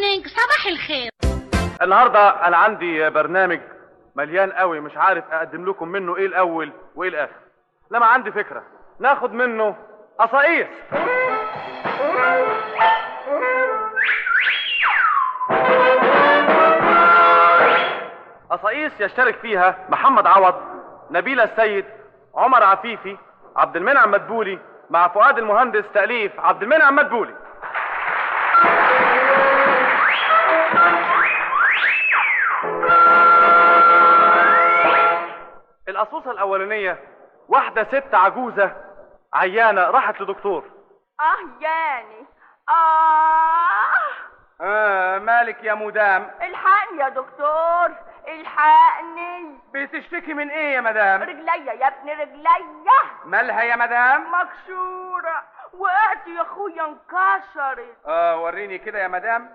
مورنينج، صباح الخير. النهارده انا عندي برنامج مليان قوي، مش عارف اقدم لكم منه ايه الاول وايه الاخر. لما عندي فكره ناخد منه قصايص. قصايص يشترك فيها محمد عوض، نبيلة السيد، عمر عفيفي، عبد المنعم مدبولي، مع فؤاد المهندس، تأليف عبد المنعم مدبولي. القصوصة الأولانية، واحدة ست عجوزة عيانة راحت لدكتور. يعني مالك يا مدام؟ الحقني يا دكتور، الحقني. بتشتكي من ايه يا مدام؟ رجليا يا ابني، رجليا. مالها يا مدام؟ مكسورة، وقعت يا اخويا انكسرت. وريني كده يا مدام.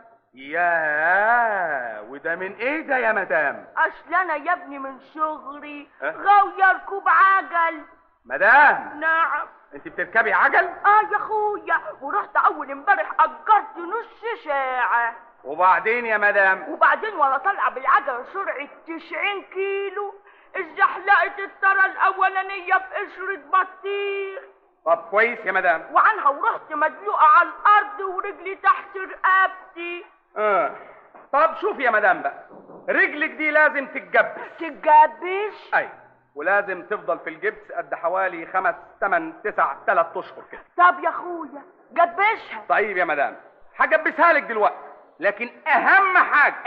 ياه، وده من ايه ده يا مدام؟ اصل انا يا ابني من صغري غاوية ركوب عجل. مدام؟ نعم. انت بتركبي عجل؟ يا اخويا، ورحت اول امبارح اجرت نص ساعة. وبعدين يا مدام؟ وبعدين وانا طالعة بالعجلة سرعة 90 كيلو ازحلقت الترى الاولانية بقشرة بطيخ. طب كويس يا مدام. وعنها ورحت مدلوقة على الارض ورجلي تحت رقبتي. طب شوف يا مدام بقى، رجلك دي لازم تتجبس. تتجبس؟ اي، ولازم تفضل في الجبس قد حوالي 5 8 9 3 اشهر كده. طب يا اخويا جبسها. طيب يا مدام، هجبسها لك دلوقتي، لكن اهم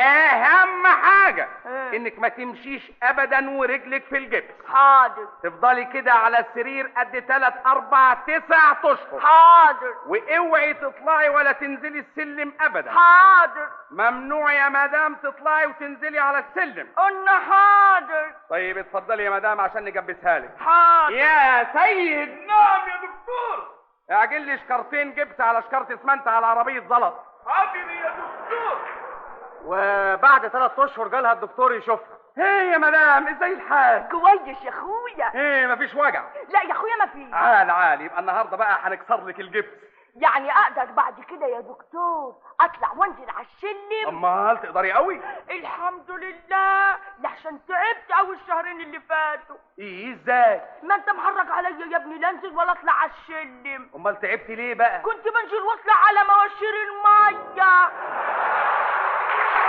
حاجة انك ما تمشيش ابدا ورجلك في الجبس. حاضر. تفضلي كده على السرير قد 3 4 9 اشهر. حاضر. واوعي تطلعي ولا تنزلي السلم ابدا. حاضر. ممنوع يا مدام تطلعي وتنزلي على السلم. قلنا حاضر. طيب اتفضلي يا مدام عشان نجبسها لك. حاضر. يا سيد. نعم يا دكتور. اعجل لي شكرتين جبس على شكارة اسمنت على عربية زلط. حاضر يا دكتور. وبعد 3 اشهر جالها الدكتور يشوفها. ايه يا مدام، ازاي الحال؟ كويس يا اخويا. ايه، مفيش وجع؟ لا يا اخويا مفيش. عال يبقى النهارده بقى هنكسر لك الجبس. يعني اقدر بعد كده يا دكتور اطلع وانزل على السلم؟ امال تقدري قوي. الحمد لله، لحسن تعبت قوي الشهرين اللي فاتوا. ايه ازاي؟ ما انت محرج عليا يا ابني، لا انزل ولا اطلع على السلم. امال تعبتي ليه بقى؟ كنت بنزل واطلع على مواشير الميه.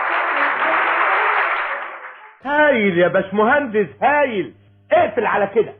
هايل يا باشمهندس، هايل. اقفل على كده.